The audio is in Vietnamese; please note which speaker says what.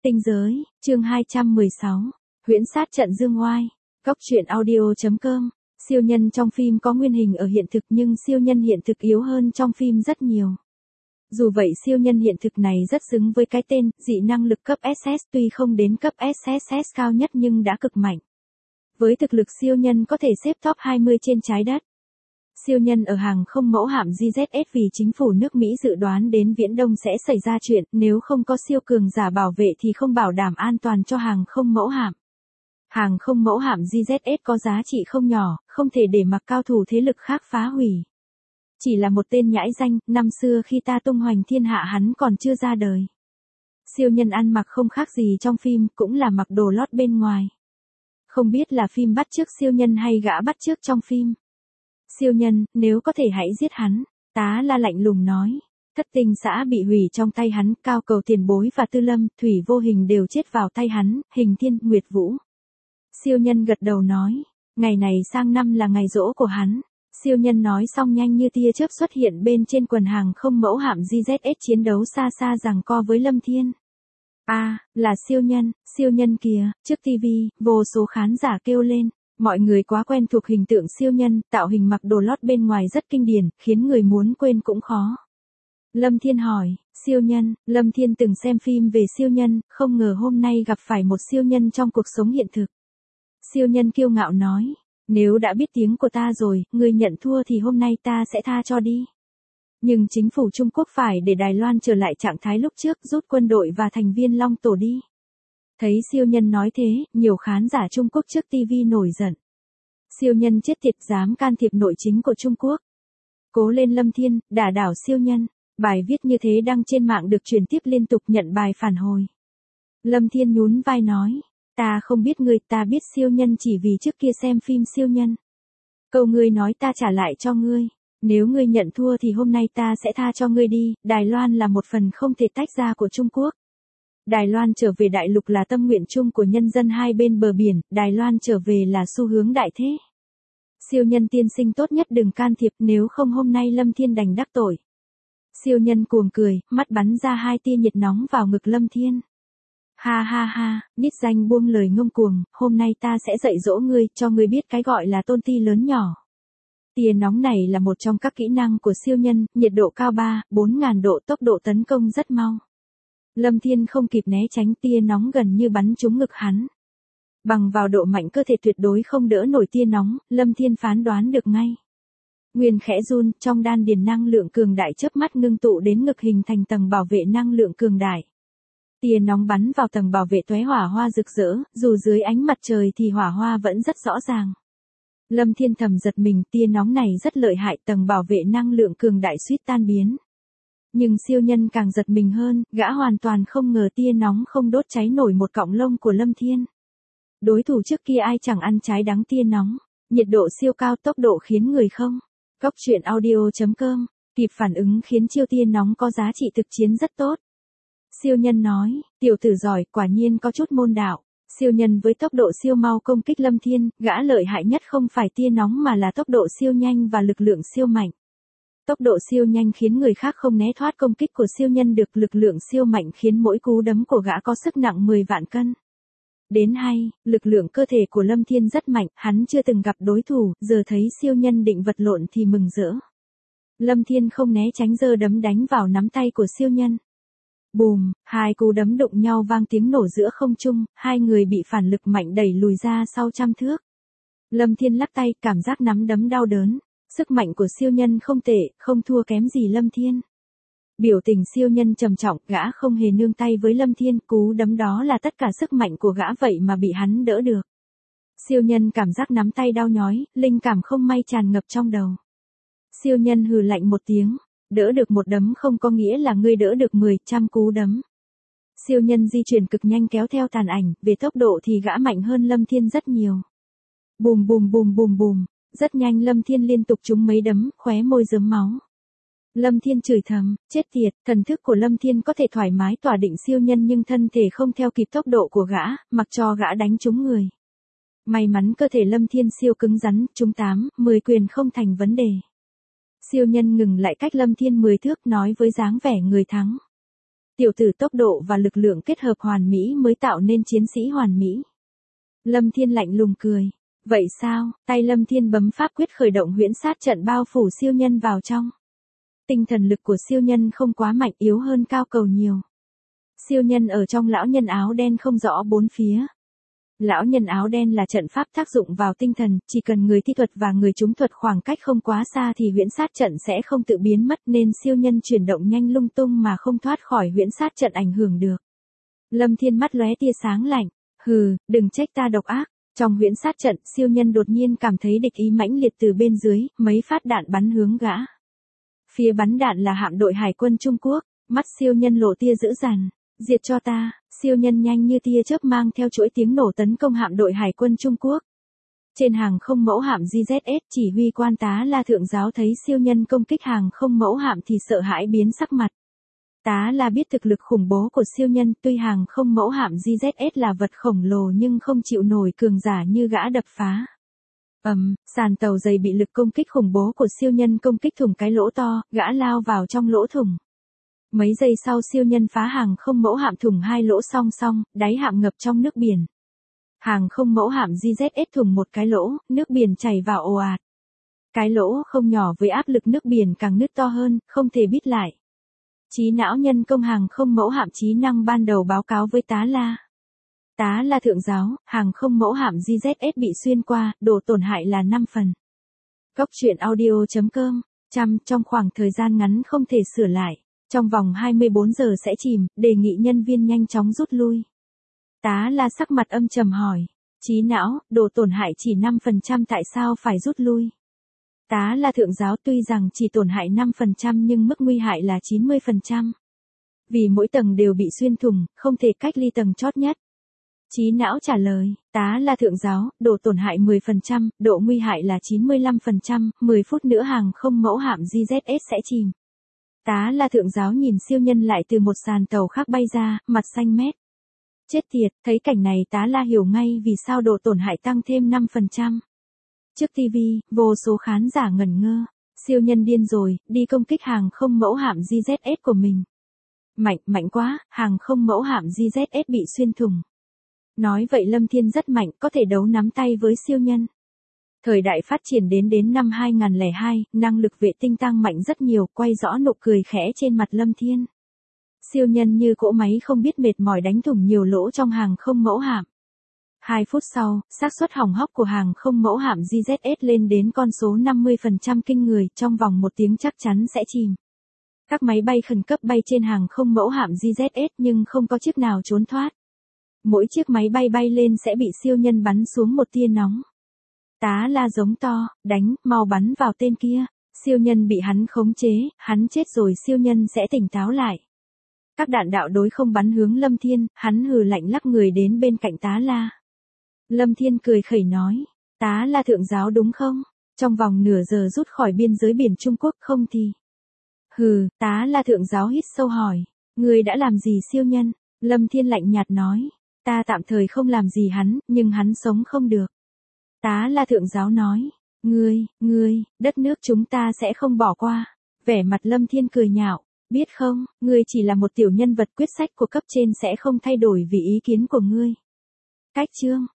Speaker 1: Tinh giới, chương 216. Huyễn sát trận dương oai. Góc truyện audio.com. Siêu nhân trong phim có nguyên hình ở hiện thực nhưng siêu nhân hiện thực yếu hơn trong phim rất nhiều. Dù vậy siêu nhân hiện thực này rất xứng với cái tên, dị năng lực cấp SS, tuy không đến cấp SSS cao nhất nhưng đã cực mạnh. Với thực lực siêu nhân có thể xếp top 20 trên trái đất. Siêu nhân ở hàng không mẫu hạm GZS vì chính phủ nước Mỹ dự đoán đến Viễn Đông sẽ xảy ra chuyện, nếu không có siêu cường giả bảo vệ thì không bảo đảm an toàn cho hàng không mẫu hạm. Hàng không mẫu hạm GZS có giá trị không nhỏ, không thể để mặc cao thủ thế lực khác phá hủy. Chỉ là một tên nhãi danh, năm xưa khi ta tung hoành thiên hạ hắn còn chưa ra đời. Siêu nhân ăn mặc không khác gì trong phim, cũng là mặc đồ lót bên ngoài. Không biết là phim bắt chước siêu nhân hay gã bắt chước trong phim. Siêu nhân, nếu có thể hãy giết hắn, Tá La lạnh lùng nói. Thất tinh xã bị hủy trong tay hắn, Cao Cầu Tiền Bối và Tư Lâm, Thủy Vô Hình đều chết vào tay hắn, Hình Thiên, Nguyệt Vũ. Siêu nhân gật đầu nói, ngày này sang năm là ngày giỗ của hắn. Siêu nhân nói xong nhanh như tia chớp xuất hiện bên trên quần hàng không mẫu hạm GZS chiến đấu xa xa giằng co với Lâm Thiên. Là siêu nhân kìa, trước TV, vô số khán giả kêu lên. Mọi người quá quen thuộc hình tượng siêu nhân, tạo hình mặc đồ lót bên ngoài rất kinh điển, khiến người muốn quên cũng khó. Lâm Thiên hỏi, siêu nhân, Lâm Thiên từng xem phim về siêu nhân, không ngờ hôm nay gặp phải một siêu nhân trong cuộc sống hiện thực. Siêu nhân kiêu ngạo nói, nếu đã biết tiếng của ta rồi, ngươi nhận thua thì hôm nay ta sẽ tha cho đi. Nhưng chính phủ Trung Quốc phải để Đài Loan trở lại trạng thái lúc trước, rút quân đội và thành viên Long Tổ đi. Thấy siêu nhân nói thế, nhiều khán giả Trung Quốc trước TV nổi giận. Siêu nhân chết tiệt dám can thiệp nội chính của Trung Quốc. Cố lên Lâm Thiên, đả đảo siêu nhân. Bài viết như thế đăng trên mạng được truyền tiếp liên tục nhận bài phản hồi. Lâm Thiên nhún vai nói, ta không biết ngươi, ta biết siêu nhân chỉ vì trước kia xem phim siêu nhân. Câu ngươi nói ta trả lại cho ngươi. Nếu ngươi nhận thua thì hôm nay ta sẽ tha cho ngươi đi, Đài Loan là một phần không thể tách ra của Trung Quốc. Đài Loan trở về đại lục là tâm nguyện chung của nhân dân hai bên bờ biển, Đài Loan trở về là xu hướng đại thế. Siêu nhân tiên sinh tốt nhất đừng can thiệp, nếu không hôm nay Lâm Thiên đành đắc tội. Siêu nhân cuồng cười, mắt bắn ra hai tia nhiệt nóng vào ngực Lâm Thiên. Ha ha ha, nít danh buông lời ngông cuồng, hôm nay ta sẽ dạy dỗ ngươi, cho ngươi biết cái gọi là tôn ti lớn nhỏ. Tia nóng này là một trong các kỹ năng của siêu nhân, nhiệt độ cao 3-4 độ, tốc độ tấn công rất mau. Lâm Thiên không kịp né tránh, tia nóng gần như bắn trúng ngực hắn. Bằng vào độ mạnh cơ thể tuyệt đối không đỡ nổi tia nóng, Lâm Thiên phán đoán được ngay. Nguyên khẽ run, trong đan điền năng lượng cường đại chớp mắt ngưng tụ đến ngực hình thành tầng bảo vệ năng lượng cường đại. Tia nóng bắn vào tầng bảo vệ tóe hỏa hoa rực rỡ, dù dưới ánh mặt trời thì hỏa hoa vẫn rất rõ ràng. Lâm Thiên thầm giật mình, tia nóng này rất lợi hại, tầng bảo vệ năng lượng cường đại suýt tan biến. Nhưng siêu nhân càng giật mình hơn, gã hoàn toàn không ngờ tia nóng không đốt cháy nổi một cọng lông của Lâm Thiên. Đối thủ trước kia ai chẳng ăn trái đắng tia nóng, nhiệt độ siêu cao, tốc độ khiến người không. Góc truyện audio.com, kịp phản ứng khiến chiêu tia nóng có giá trị thực chiến rất tốt. Siêu nhân nói, tiểu tử giỏi, quả nhiên có chút môn đạo. Siêu nhân với tốc độ siêu mau công kích Lâm Thiên, gã lợi hại nhất không phải tia nóng mà là tốc độ siêu nhanh và lực lượng siêu mạnh. Tốc độ siêu nhanh khiến người khác không né thoát công kích của siêu nhân được, lực lượng siêu mạnh khiến mỗi cú đấm của gã có sức nặng 10 vạn cân. Đến hay, lực lượng cơ thể của Lâm Thiên rất mạnh, hắn chưa từng gặp đối thủ, giờ thấy siêu nhân định vật lộn thì mừng rỡ. Lâm Thiên không né tránh giơ đấm đánh vào nắm tay của siêu nhân. Bùm, hai cú đấm đụng nhau vang tiếng nổ giữa không trung, hai người bị phản lực mạnh đẩy lùi ra sau trăm thước. Lâm Thiên lắc tay, cảm giác nắm đấm đau đớn. Sức mạnh của siêu nhân không tệ, không thua kém gì Lâm Thiên. Biểu tình siêu nhân trầm trọng, gã không hề nương tay với Lâm Thiên, cú đấm đó là tất cả sức mạnh của gã vậy mà bị hắn đỡ được. Siêu nhân cảm giác nắm tay đau nhói, linh cảm không may tràn ngập trong đầu. Siêu nhân hừ lạnh một tiếng, đỡ được một đấm không có nghĩa là ngươi đỡ được 10-100 cú đấm. Siêu nhân di chuyển cực nhanh kéo theo tàn ảnh, về tốc độ thì gã mạnh hơn Lâm Thiên rất nhiều. Bùm bùm bùm bùm bùm. Rất nhanh Lâm Thiên liên tục trúng mấy đấm, khóe môi rớm máu. Lâm Thiên chửi thầm, chết tiệt, thần thức của Lâm Thiên có thể thoải mái tỏa định siêu nhân nhưng thân thể không theo kịp tốc độ của gã, mặc cho gã đánh trúng người. May mắn cơ thể Lâm Thiên siêu cứng rắn, trúng 8-10 quyền không thành vấn đề. Siêu nhân ngừng lại cách Lâm Thiên 10 thước nói với dáng vẻ người thắng. Tiểu tử tốc độ và lực lượng kết hợp hoàn mỹ mới tạo nên chiến sĩ hoàn mỹ. Lâm Thiên lạnh lùng cười. Vậy sao? Tay Lâm Thiên bấm pháp quyết khởi động huyễn sát trận bao phủ siêu nhân vào trong. Tinh thần lực của siêu nhân không quá mạnh, yếu hơn cao cầu nhiều. Siêu nhân ở trong lão nhân áo đen không rõ bốn phía. Lão nhân áo đen là trận pháp tác dụng vào tinh thần, chỉ cần người thi thuật và người trúng thuật khoảng cách không quá xa thì huyễn sát trận sẽ không tự biến mất, nên siêu nhân chuyển động nhanh lung tung mà không thoát khỏi huyễn sát trận ảnh hưởng được. Lâm Thiên mắt lóe tia sáng lạnh. Hừ, đừng trách ta độc ác. Trong huyễn sát trận, siêu nhân đột nhiên cảm thấy địch ý mãnh liệt từ bên dưới, mấy phát đạn bắn hướng gã. Phía bắn đạn là hạm đội hải quân Trung Quốc, mắt siêu nhân lộ tia dữ dằn. Diệt cho ta. Siêu nhân nhanh như tia chớp mang theo chuỗi tiếng nổ tấn công hạm đội hải quân Trung Quốc. Trên hàng không mẫu hạm GZS, chỉ huy quan tá La Thượng Giáo thấy siêu nhân công kích hàng không mẫu hạm thì sợ hãi biến sắc mặt. Tá La biết thực lực khủng bố của siêu nhân, tuy hàng không mẫu hạm GZS là vật khổng lồ nhưng không chịu nổi cường giả như gã đập phá. Sàn tàu dày bị lực công kích khủng bố của siêu nhân công kích thủng cái lỗ to, gã lao vào trong lỗ thủng. Mấy giây sau siêu nhân phá hàng không mẫu hạm thủng hai lỗ song song, đáy hạm ngập trong nước biển. Hàng không mẫu hạm GZS thủng một cái lỗ, nước biển chảy vào ồ ạt. Cái lỗ không nhỏ với áp lực nước biển càng nứt to hơn, không thể bít lại. Trí não nhân công hàng không mẫu hạm trí năng ban đầu báo cáo với tá La. Tá La Thượng Giáo, hàng không mẫu hạm GZS bị xuyên qua, độ tổn hại là 5 phần. Góc truyện audio.com, trong khoảng thời gian ngắn không thể sửa lại. Trong vòng 24 giờ sẽ chìm, đề nghị nhân viên nhanh chóng rút lui. Tá La sắc mặt âm trầm hỏi. Trí não, độ tổn hại chỉ 5% tại sao phải rút lui? Tá La Thượng Giáo tuy rằng chỉ tổn hại 5% nhưng mức nguy hại là 90%. Vì mỗi tầng đều bị xuyên thủng, không thể cách ly tầng chót nhất. Trí não trả lời, Tá La Thượng Giáo, độ tổn hại 10%, độ nguy hại là 95%, 10 phút nữa hàng không mẫu hạm GZS sẽ chìm. Tá La Thượng Giáo nhìn siêu nhân lại từ một sàn tàu khác bay ra, mặt xanh mét. Chết tiệt, thấy cảnh này Tá La hiểu ngay vì sao độ tổn hại tăng thêm 5%. Trước TV, vô số khán giả ngẩn ngơ. Siêu nhân điên rồi, đi công kích hàng không mẫu hạm GZS của mình. Mạnh quá, hàng không mẫu hạm GZS bị xuyên thủng. Nói vậy Lâm Thiên rất mạnh, có thể đấu nắm tay với siêu nhân. Thời đại phát triển đến năm 2002, năng lực vệ tinh tăng mạnh rất nhiều, quay rõ nụ cười khẽ trên mặt Lâm Thiên. Siêu nhân như cỗ máy không biết mệt mỏi đánh thủng nhiều lỗ trong hàng không mẫu hạm. 2 phút sau, xác suất hỏng hóc của hàng không mẫu hạm GZS lên đến con số 50% kinh người, trong vòng 1 tiếng chắc chắn sẽ chìm. Các máy bay khẩn cấp bay trên hàng không mẫu hạm GZS nhưng không có chiếc nào trốn thoát. Mỗi chiếc máy bay bay lên sẽ bị siêu nhân bắn xuống một tia nóng. Tá La giống to, đánh, mau bắn vào tên kia. Siêu nhân bị hắn khống chế, hắn chết rồi siêu nhân sẽ tỉnh táo lại. Các đạn đạo đối không bắn hướng Lâm Thiên, hắn hừ lạnh lắc người đến bên cạnh Tá La. Lâm Thiên cười khẩy nói, Tá La Thượng Giáo đúng không? Trong vòng nửa giờ rút khỏi biên giới biển Trung Quốc không thì? Hừ, Tá La Thượng Giáo hít sâu hỏi, ngươi đã làm gì siêu nhân? Lâm Thiên lạnh nhạt nói, ta tạm thời không làm gì hắn, nhưng hắn sống không được. Tá La Thượng Giáo nói, ngươi, đất nước chúng ta sẽ không bỏ qua. Vẻ mặt Lâm Thiên cười nhạo, biết không, ngươi chỉ là một tiểu nhân vật, quyết sách của cấp trên sẽ không thay đổi vì ý kiến của ngươi. Cách chương